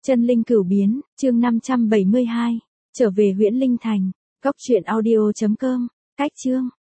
Chân linh cửu biến, chương 572. Trở về Huyễn Linh Thành. Góc truyện audio.com. Cách chương.